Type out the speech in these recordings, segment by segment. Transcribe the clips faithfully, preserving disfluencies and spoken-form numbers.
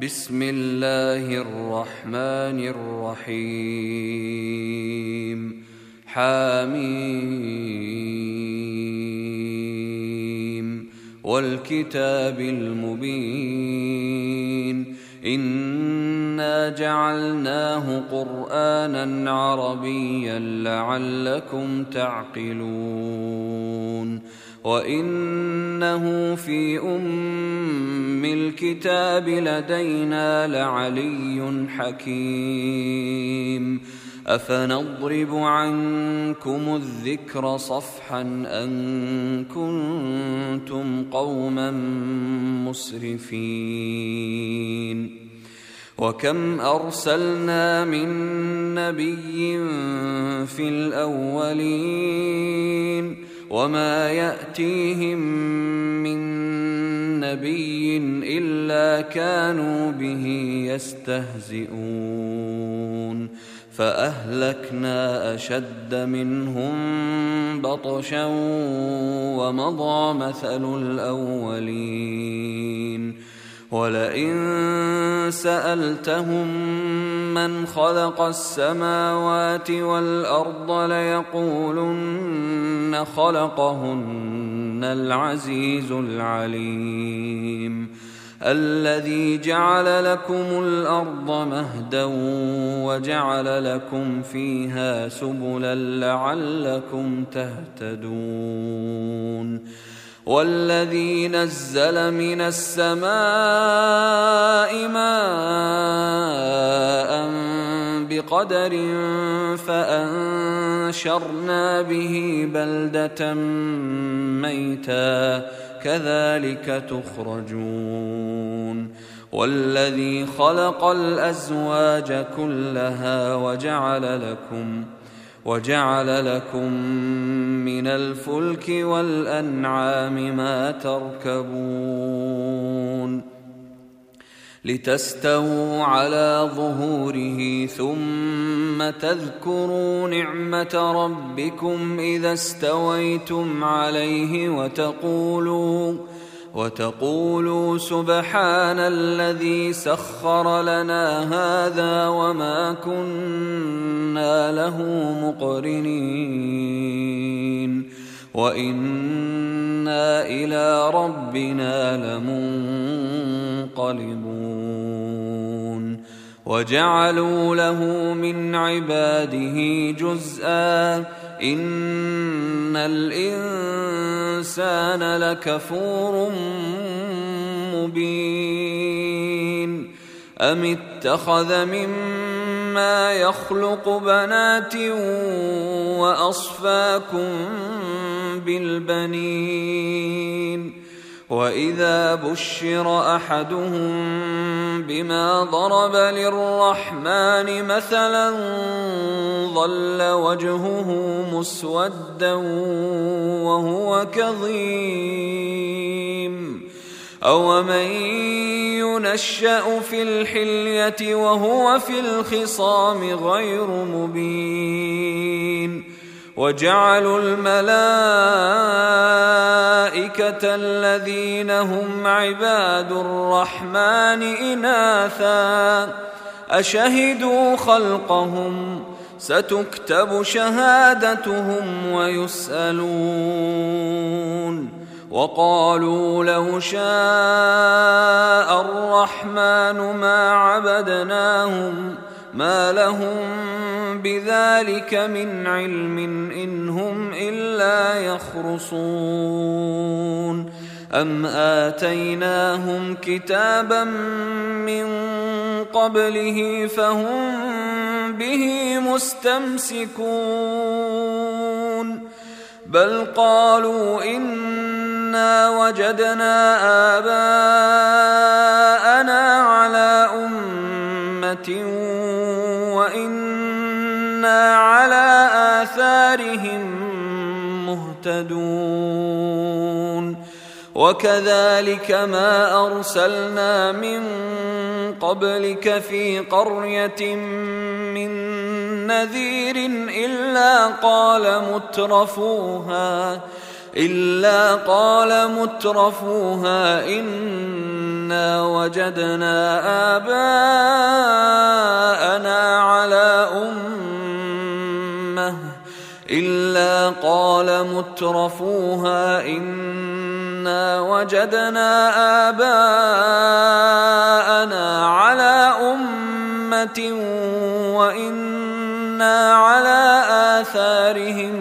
بسم الله الرحمن الرحيم. حميم والكتاب المبين إنا جعلناه قرآنا عربيا لعلكم تعقلون وإنه في أم الكتاب لدينا لعلي حكيم أفنضرب عنكم الذكر صفحا أن كنتم قوما مسرفين وكم أرسلنا من نبي في الأولين وما يأتيهم من نبي إلا كانوا به يستهزئون فأهلكنا أشد منهم بطشا ومضى مثل الأولين ولئن سألتهم من خلق السماوات والأرض ليقولن خلقهن العزيز العليم الذي جعل لكم الأرض مهدا وجعل لكم فيها سبلا لعلكم تهتدون والذي نزل من السماء ماء بقدر فأنشرنا به بلدة ميتا كذلك تخرجون والذي خلق الأزواج كلها وجعل لكم وجعل لكم من الفلك والأنعام ما تركبون لتستووا على ظهوره ثم تذكروا نعمة ربكم إذا استويتم عليه وتقولوا وتقولوا سبحان الذي سخر لنا هذا وما كنا له مقرنين وإنا إلى ربنا لمنقلبون وجعلوا له من عباده جزءا إن الإنسان لكفور مبين أم اتخذ مما يخلق بنات وأصفاكم بالبنين وإذا بشر أحدهم بما ضرب للرحمن مثلا ظل وجهه مسودا وهو كظيم أومن ينشأ في الحلية وهو في الخصام غير مبين وجعلوا الملائكة الذين هم عباد الرحمن إناثا أشهدوا خلقهم ستكتب شهادتهم ويسألون وقالوا لو شاء الرحمن ما عبدناهم ما لهم بذلك من علم إن هم إلا يخرصون أم آتيناهم كتابا من قبله فهم به مستمسكون بل قالوا إنا وجدنا آباءنا على أمة وإنا على آثارهم مهتدون وكذلك ما أرسلنا من قبلك في قرية من نذير إلا قال مترفوها إلا قال مترفوها إنا وجدنا آباءنا على أمة إلا قال مترفوها إنا وجدنا آباءنا على أمة وإنا على آثارهم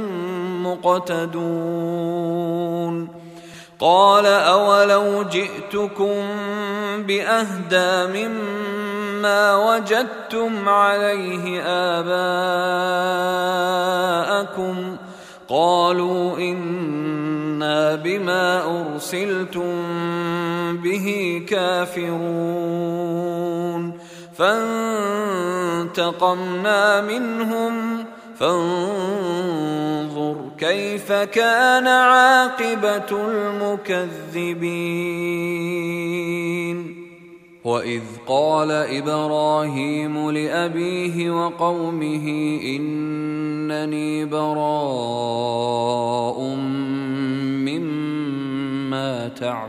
مقتدون قال أولو جئتكم بأهدى مما وجدتم عليه آباءكم قالوا إنا بما أرسلتم به كافرون فانتقمنا منهم فانظر كيف كان عاقبة المكذبين وإذ قال إبراهيم لأبيه وقومه إنني براء مما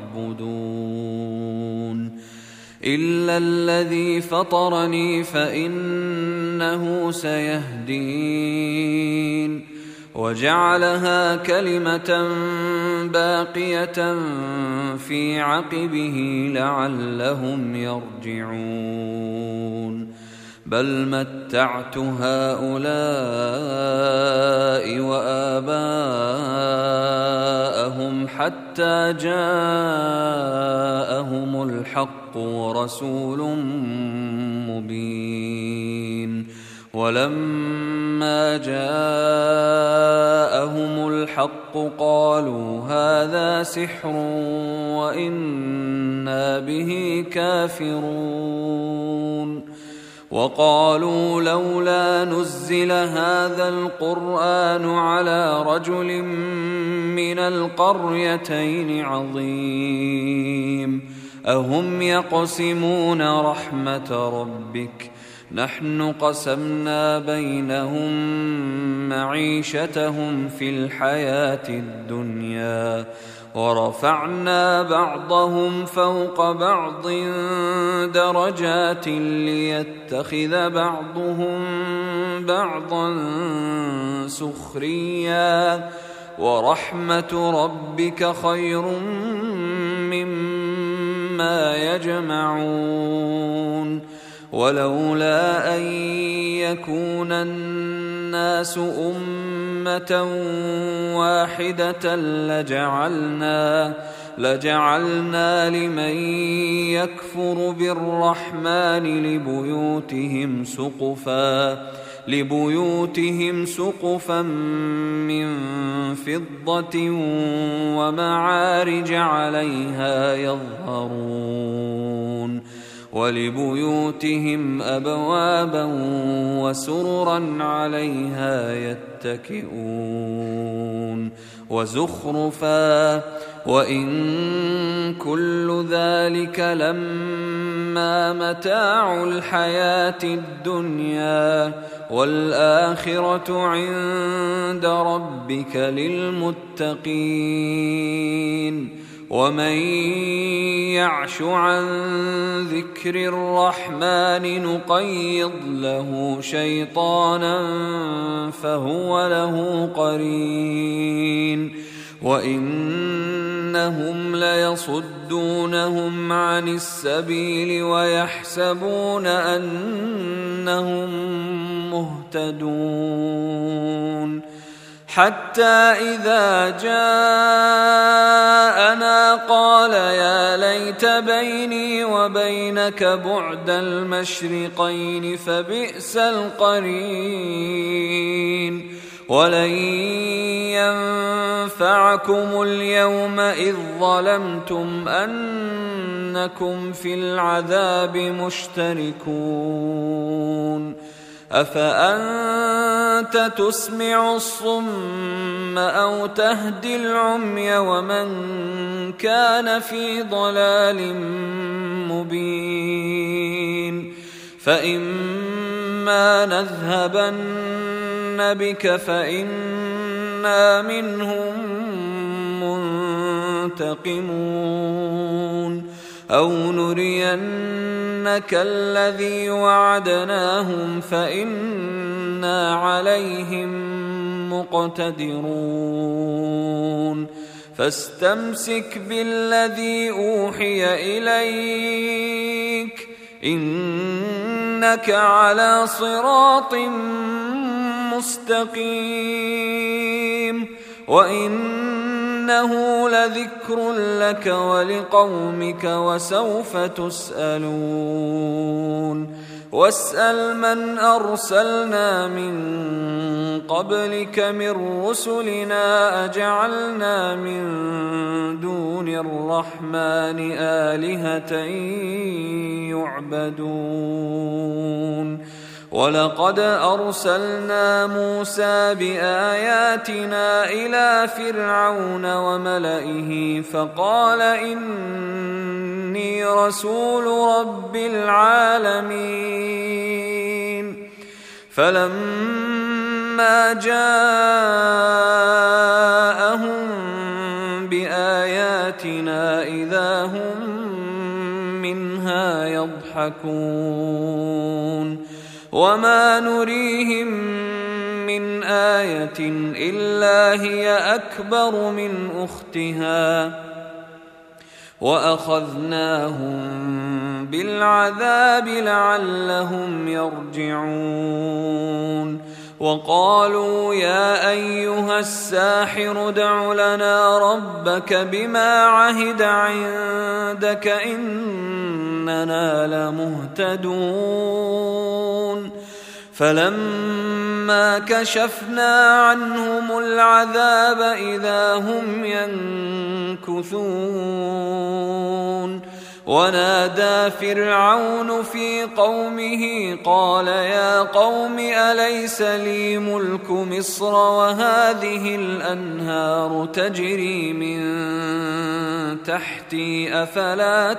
تعبدون إلا الذي فطرني فإنه سيهدين وجعلها كلمة باقية في عقبه لعلهم يرجعون بل متعت هؤلاء وآباءهم حتى جاءهم الحق ورسول مبين ولما جاءهم الحق قالوا هذا سحر وإنا به كافرون وقالوا لولا نزل هذا القرآن على رجل من القريتين عظيم أهم يقسمون رحمة ربك نحن قسمنا بينهم معيشتهم في الحياة الدنيا ورفعنا بعضهم فوق بعض درجات ليتخذ بعضهم بعضا سخريا ورحمة ربك خير مما يجمعون ولولا أن يكون الناس أمة واحدة لجعلنا لجعلنا لمن يكفر بالرحمن لبيوتهم سقفا لبيوتهم سقفا من فضة ومعارج عليها يظهرون ولبيوتهم أبوابا وسررا عليها يتكئون وزخرفا وإن كل ذلك لما متاع الحياة الدنيا والآخرة عند ربك للمتقين ومن يعش عن ذكر الرحمن نقيض له شيطانا فهو له قرين وإنهم ليصدونهم عن السبيل ويحسبون أنهم مهتدون حتى إذا جاءنا قال يا ليت بيني وبينك بعد المشرقين فبئس القرين ولن ينفعكم اليوم إذ ظلمتم أنكم في العذاب مشتركون أفأنت تسمع الصم أو تهدي العمي ومن كان في ضلال مبين فإما نذهبن بك فإنا منهم ينتقمون أو نرينك الذي وعدناهم فإنا عليهم مقتدرون فاستمسك بالذي أوحي إليك إنك على صراط مستقيم وإنه لذكر لك ولقومك وسوف تسألون واسأل من أرسلنا من قبلك من رسلنا أجعلنا من دون الرحمن آلهة يعبدون ولقد أرسلنا موسى بآياتنا إلى فرعون وملئه فقال إني رسول رب العالمين فلما جاءهم بآياتنا إذا هم منها يضحكون وما نريهم من آية إلا هي أكبر من أختها وأخذناهم بالعذاب لعلهم يرجعون وقالوا يا أيها الساحر ادع لنا ربك بما عهد عندك إننا لمهتدون فلما كشفنا عنهم العذاب إذا هم ينكثون ونادى فرعون في قومه قال يا قوم أليس لي ملك مصر وهذه الأنهار تجري من تحتي أفلا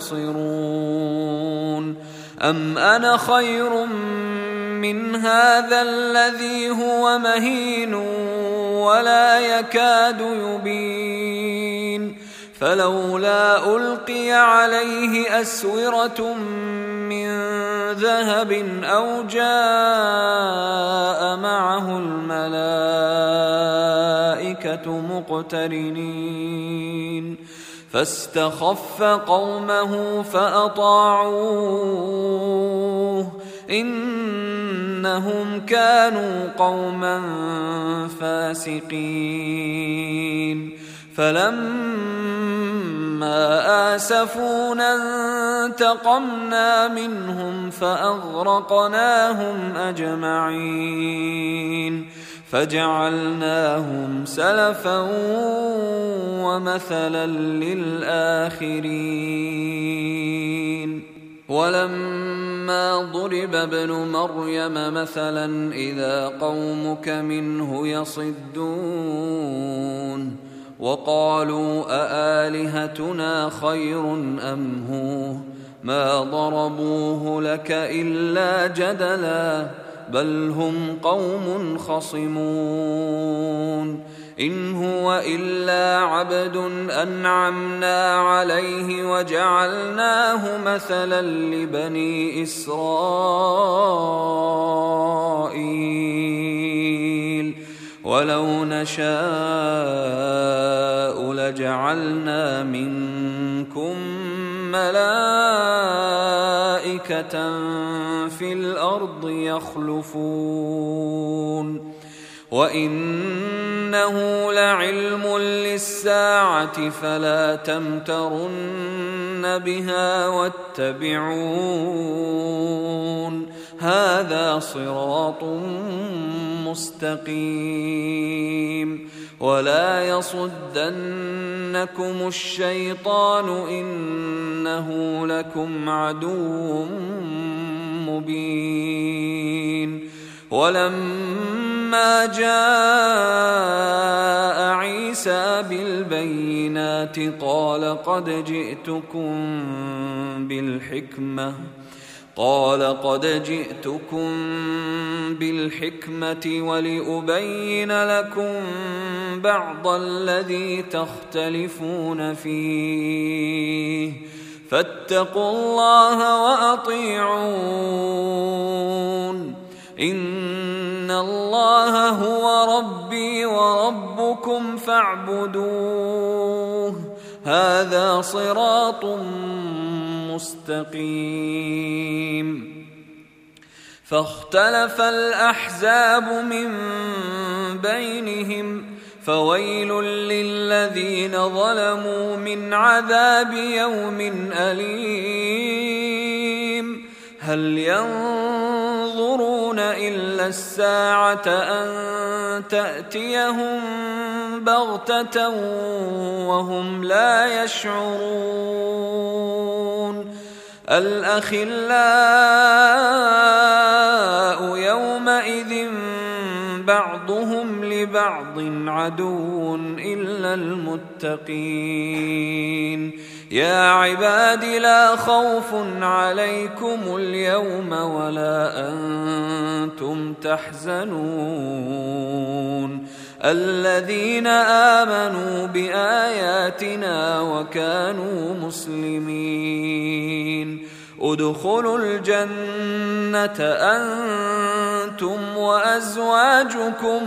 تبصرون أم أنا خير من هذا الذي هو مهين ولا يكاد يبين فلولا ألقي عليه أسورة من ذهب أو جاء معه الملائكة مقترنين فاستخف قومه فأطاعوه إنهم كانوا قوما فاسقين فلما آسفونا انتقمنا منهم فأغرقناهم أجمعين فجعلناهم سلفا ومثلا للآخرين ولما ضرب ابن مريم مثلا إذا قومك منه يصدون وقالوا أآلهتنا خير أم هو ما ضربوه لك إلا جدلا بل هم قوم خصمون إن هو إلا عبد أنعمنا عليه وجعلناه مثلا لبني إسرائيل ولو نشاء لجعلنا منكم ملائكة في الأرض يخلفون وإنه لعلم للساعة فلا تمترن بها واتبعون هذا صراط مستقيم ولا يصدنكم الشيطان إنه لكم عدو مبين ولما جاء عيسى بالبينات قال قد جئتكم بالحكمة قال قد جئتكم بالحكمة ولأبين لكم بعض الذي تختلفون فيه فاتقوا الله وأطيعون إن الله هو ربي وربكم فاعبدوه هذا صراط مستقيم. فاختلف الأحزاب من بينهم فويل للذين ظلموا من عذاب يوم أليم. هل ينظرون إلا الساعة أن تأتيهم بغتة وهم لا يشعرون. الأخلاء يومئذ بعضهم لبعض عدو إلا المتقين. يا عباد لا خوف عليكم اليوم ولا أنتم تحزنون الذين آمنوا بآياتنا وكانوا مسلمين. ادخلوا الجنة أنتم وأزواجكم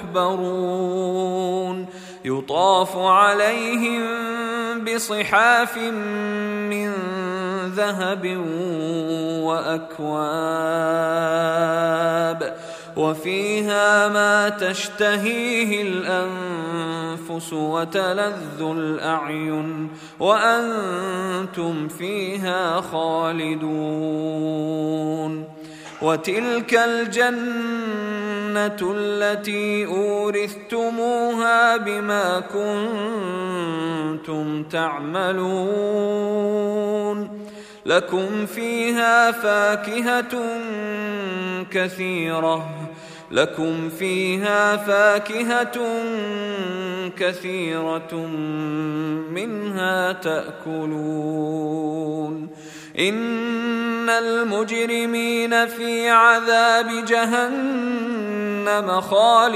تحبرون يطاف عليهم بصحاف من ذهب وأكواب وفيها ما تشتهيه الأنفس وتلذ الأعين وأنتم فيها خالدون. وتلك الجنة التي أورثتموها بما كنتم تعملون لكم فيها فاكهة كثيرة لكم فيها فاكهة كثيرة منها تأكلون. إن المجرمين في عذاب جهنم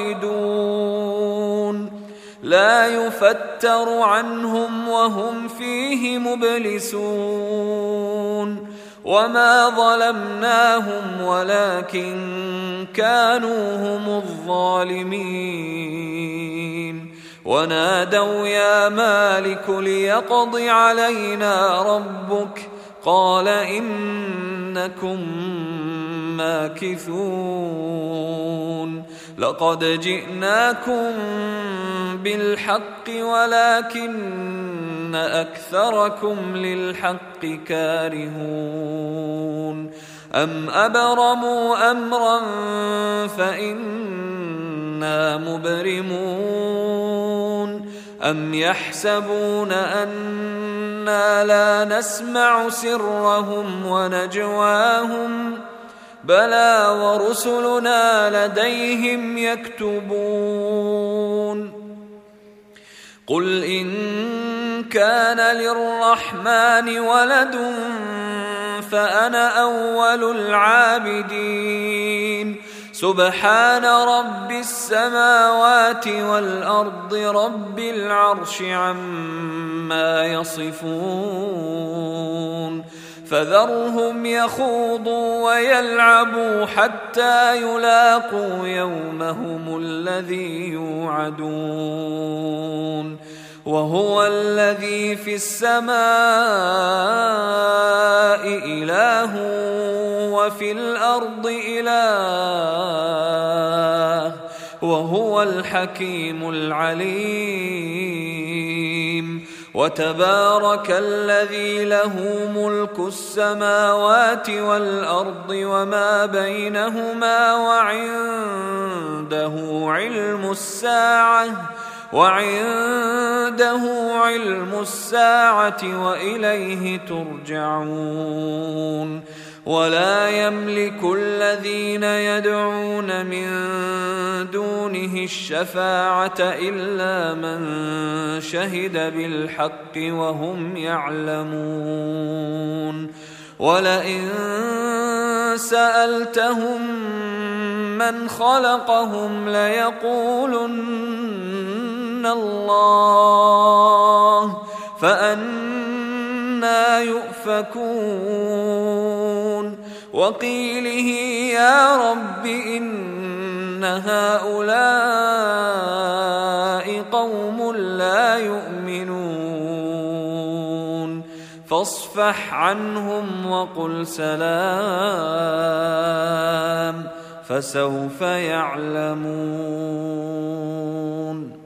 خالدون لا يفتر عنهم وهم فيه مبلسون. وما ظلمناهم ولكن كانوا هم الظالمين. ونادوا يا مالك ليقض علينا ربك قال إنكم ماكثون. لقد جئناكم بالحق ولكن أكثركم للحق كارهون. أم أبرموا أمرا فإنا مبرمون. أم يحسبون أنا لا نسمع سرهم ونجواهم بلى ورسلنا لديهم يكتبون. قل إن كان للرحمن ولد فأنا أول العابدين. سبحان رب السماوات والأرض رب العرش عما يصفون. فذرهم يخوضوا ويلعبوا حتى يلاقوا يومهم الذي يوعدون. وهو الذي في السماء إله وفي الأرض إله وهو الحكيم العليم. وتبارك الذي له ملك السماوات والأرض وما بينهما وعنده علم الساعة وعنده علم الساعة وإليه ترجعون. ولا يملك الذين يدعون من دونه الشفاعة إلا من شهد بالحق وهم يعلمون. ولئن سألتهم من خلقهم ليقولن الله فأنى يؤفكون وقيله يا رب إن هؤلاء قوم لا يؤمنون فاصفح عنهم وقل سلام فسوف يعلمون.